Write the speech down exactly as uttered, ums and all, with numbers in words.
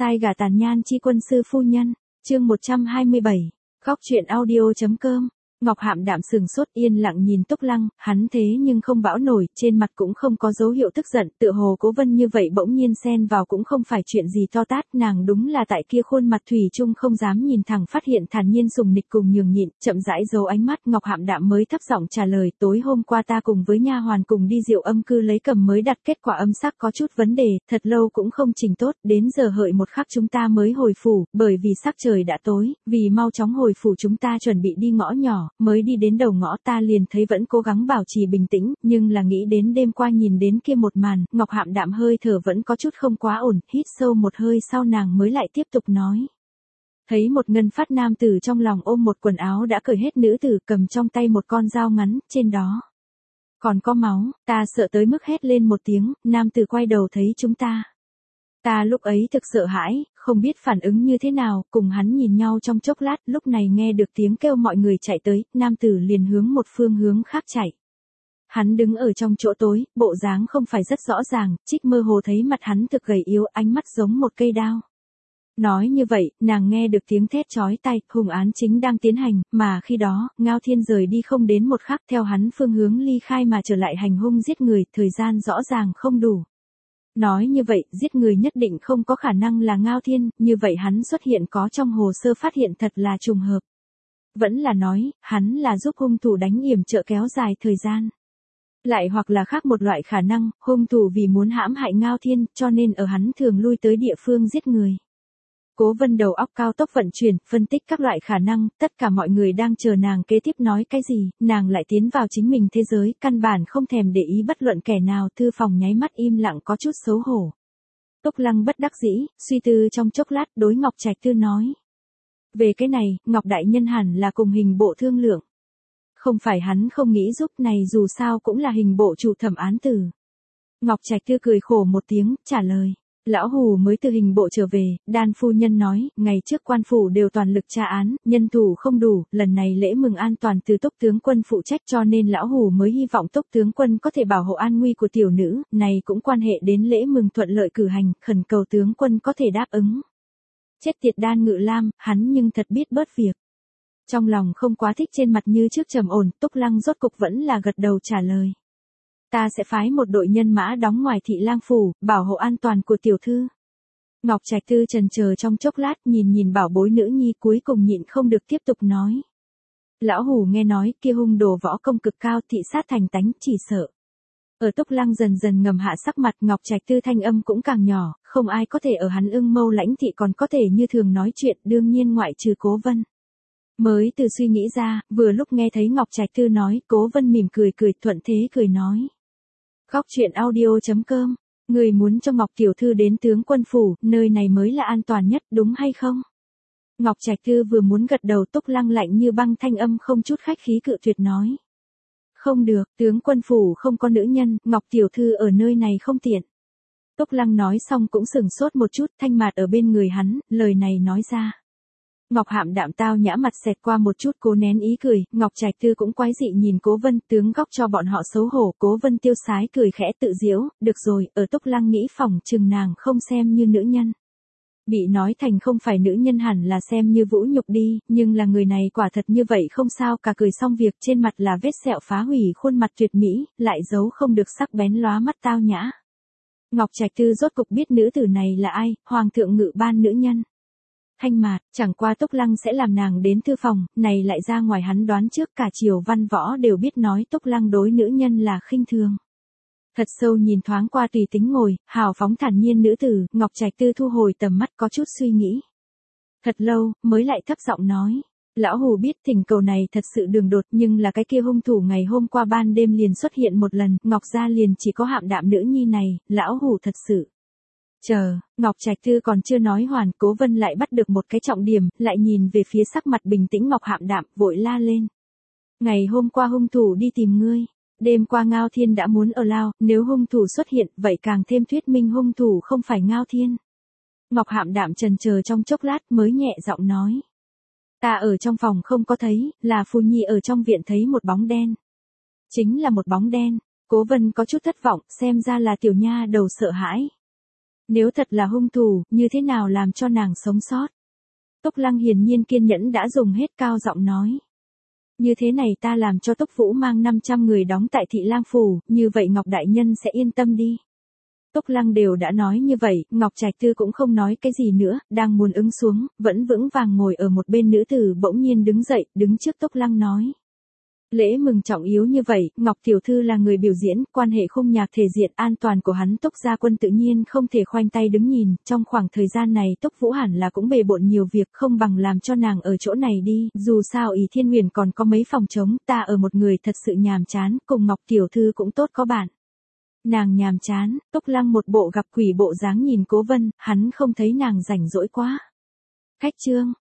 Sai gả tàn nhan chi quân sư phu nhân, chương một trăm hai mươi bảy, góc truyện audio.com. Ngọc Hạm đạm sừng sốt yên lặng nhìn Túc Lăng, hắn thế nhưng không bão nổi, trên mặt cũng không có dấu hiệu tức giận, tựa hồ Cố Vân như vậy bỗng nhiên xen vào cũng không phải chuyện gì to tát, nàng đúng là tại kia khuôn mặt thủy chung không dám nhìn thẳng phát hiện thản nhiên sùng nịch cùng nhường nhịn, chậm rãi giấu ánh mắt, Ngọc Hạm đạm mới thấp giọng trả lời, tối hôm qua ta cùng với nha hoàn cùng đi Diệu Âm cư lấy cầm mới đặt, kết quả âm sắc có chút vấn đề, thật lâu cũng không chỉnh tốt, đến giờ hợi một khắc chúng ta mới hồi phủ, bởi vì sắc trời đã tối, vì mau chóng hồi phủ chúng ta chuẩn bị đi ngõ nhỏ, mới đi đến đầu ngõ ta liền thấy vẫn cố gắng bảo trì bình tĩnh, nhưng là nghĩ đến đêm qua nhìn đến kia một màn, Ngọc Hạm đạm hơi thở vẫn có chút không quá ổn, hít sâu một hơi sau nàng mới lại tiếp tục nói. Thấy một ngân phát nam tử trong lòng ôm một quần áo đã cởi hết nữ tử cầm trong tay một con dao ngắn, trên đó còn có máu, ta sợ tới mức hét lên một tiếng, nam tử quay đầu thấy chúng ta. Ta lúc ấy thực sợ hãi, không biết phản ứng như thế nào, cùng hắn nhìn nhau trong chốc lát, lúc này nghe được tiếng kêu mọi người chạy tới, nam tử liền hướng một phương hướng khác chạy. Hắn đứng ở trong chỗ tối, bộ dáng không phải rất rõ ràng, trích mơ hồ thấy mặt hắn thực gầy yếu, ánh mắt giống một cây đao. Nói như vậy, nàng nghe được tiếng thét chói tai, hung án chính đang tiến hành, mà khi đó, Ngao Thiên rời đi không đến một khắc theo hắn phương hướng ly khai mà trở lại hành hung giết người, thời gian rõ ràng không đủ. Nói như vậy, giết người nhất định không có khả năng là Ngao Thiên, như vậy hắn xuất hiện có trong hồ sơ phát hiện thật là trùng hợp. Vẫn là nói, hắn là giúp hung thủ đánh yểm trợ kéo dài thời gian. Lại hoặc là khác một loại khả năng, hung thủ vì muốn hãm hại Ngao Thiên, cho nên ở hắn thường lui tới địa phương giết người. Cố Vân đầu óc cao tốc vận chuyển, phân tích các loại khả năng, tất cả mọi người đang chờ nàng kế tiếp nói cái gì, nàng lại tiến vào chính mình thế giới, căn bản không thèm để ý bất luận kẻ nào, thư phòng nháy mắt im lặng có chút xấu hổ. Túc Lăng bất đắc dĩ, suy tư trong chốc lát đối Ngọc Trạch Tư nói. Về cái này, Ngọc Đại Nhân hẳn là cùng hình bộ thương lượng. Không phải hắn không nghĩ giúp này dù sao cũng là hình bộ chủ thẩm án tử. Ngọc Trạch Tư cười khổ một tiếng, trả lời. Lão Hù mới từ hình bộ trở về, Đan phu nhân nói, ngày trước quan phủ đều toàn lực tra án, nhân thủ không đủ, lần này lễ mừng an toàn từ Túc tướng quân phụ trách cho nên Lão Hù mới hy vọng Túc tướng quân có thể bảo hộ an nguy của tiểu nữ, này cũng quan hệ đến lễ mừng thuận lợi cử hành, khẩn cầu tướng quân có thể đáp ứng. Chết tiệt Đan Ngự Lam, hắn nhưng thật biết bớt việc. Trong lòng không quá thích trên mặt như trước trầm ổn, Túc Lăng rốt cục vẫn là gật đầu trả lời. Ta sẽ phái một đội nhân mã đóng ngoài thị lang phủ, bảo hộ an toàn của tiểu thư. Ngọc Trạch Tư trần chờ trong chốc lát nhìn nhìn bảo bối nữ nhi cuối cùng nhịn không được tiếp tục nói. Lão Hù nghe nói kia hung đồ võ công cực cao thị sát thành tánh chỉ sợ. Ở Túc Lăng dần dần ngầm hạ sắc mặt Ngọc Trạch Tư thanh âm cũng càng nhỏ, không ai có thể ở hắn ưng mâu lãnh thị còn có thể như thường nói chuyện đương nhiên ngoại trừ Cố Vân. Mới từ suy nghĩ ra, vừa lúc nghe thấy Ngọc Trạch Tư nói, Cố Vân mỉm cười cười thuận thế cười nói. Góc truyện audio.com, người muốn cho Ngọc tiểu thư đến tướng quân phủ, nơi này mới là an toàn nhất, đúng hay không? Ngọc Trạch Tư vừa muốn gật đầu Túc Lăng lạnh như băng thanh âm không chút khách khí cự tuyệt nói. Không được, tướng quân phủ không có nữ nhân, Ngọc tiểu thư ở nơi này không tiện. Túc Lăng nói xong cũng sừng sốt một chút, thanh mạt ở bên người hắn, lời này nói ra. Ngọc Hạm đạm tao nhã mặt xẹt qua một chút cố nén ý cười, Ngọc Trạch Tư cũng quái dị nhìn Cố Vân, tướng góc cho bọn họ xấu hổ, Cố Vân tiêu sái cười khẽ tự giễu, được rồi, ở Túc Lăng nghĩ phòng chừng nàng không xem như nữ nhân. Bị nói thành không phải nữ nhân hẳn là xem như vũ nhục đi, nhưng là người này quả thật như vậy không sao cả cười xong việc trên mặt là vết sẹo phá hủy khuôn mặt tuyệt mỹ, lại giấu không được sắc bén lóa mắt tao nhã. Ngọc Trạch Tư rốt cục biết nữ tử này là ai, Hoàng thượng ngự ban nữ nhân. Thanh mạt, chẳng qua Túc Lăng sẽ làm nàng đến thư phòng, này lại ra ngoài hắn đoán trước cả triều văn võ đều biết nói Túc Lăng đối nữ nhân là khinh thường. Thật sâu nhìn thoáng qua tùy tính ngồi, hào phóng thản nhiên nữ tử, Ngọc Trạch Tư thu hồi tầm mắt có chút suy nghĩ. Thật lâu, mới lại thấp giọng nói. Lão Hù biết tình cầu này thật sự đường đột nhưng là cái kia hung thủ ngày hôm qua ban đêm liền xuất hiện một lần, Ngọc gia liền chỉ có Hạm đạm nữ nhi này, Lão Hù thật sự. Chờ, Ngọc Trạch Tư còn chưa nói hoàn, Cố Vân lại bắt được một cái trọng điểm, lại nhìn về phía sắc mặt bình tĩnh Ngọc Hạm đạm, vội la lên. Ngày hôm qua hung thủ đi tìm ngươi, đêm qua Ngao Thiên đã muốn ở lao, nếu hung thủ xuất hiện, vậy càng thêm thuyết minh hung thủ không phải Ngao Thiên. Ngọc Hạm đạm trần chờ trong chốc lát mới nhẹ giọng nói. Ta ở trong phòng không có thấy, là Phu Nhi ở trong viện thấy một bóng đen. Chính là một bóng đen, Cố Vân có chút thất vọng, xem ra là tiểu nha đầu sợ hãi. Nếu thật là hung thủ, như thế nào làm cho nàng sống sót? Túc Lăng hiển nhiên kiên nhẫn đã dùng hết, cao giọng nói. Như thế này ta làm cho Túc Vũ mang năm trăm người đóng tại Thị Lang Phủ, như vậy Ngọc Đại Nhân sẽ yên tâm đi. Túc Lăng đều đã nói như vậy, Ngọc Trạch Tư cũng không nói cái gì nữa, đang muốn ứng xuống, vẫn vững vàng ngồi ở một bên nữ tử bỗng nhiên đứng dậy, đứng trước Túc Lăng nói. Lễ mừng trọng yếu như vậy, Ngọc Tiểu Thư là người biểu diễn, quan hệ khung nhạc thể diện an toàn của hắn Túc Gia Quân tự nhiên không thể khoanh tay đứng nhìn, trong khoảng thời gian này Túc Vũ hẳn là cũng bề bộn nhiều việc, không bằng làm cho nàng ở chỗ này đi, dù sao Ỷ Thiên Huyền còn có mấy phòng trống, ta ở một người thật sự nhàm chán, cùng Ngọc Tiểu Thư cũng tốt có bạn. Nàng nhàm chán, Túc Lăng một bộ gặp quỷ bộ dáng nhìn Cố Vân, hắn không thấy nàng rảnh rỗi quá. Khách trương,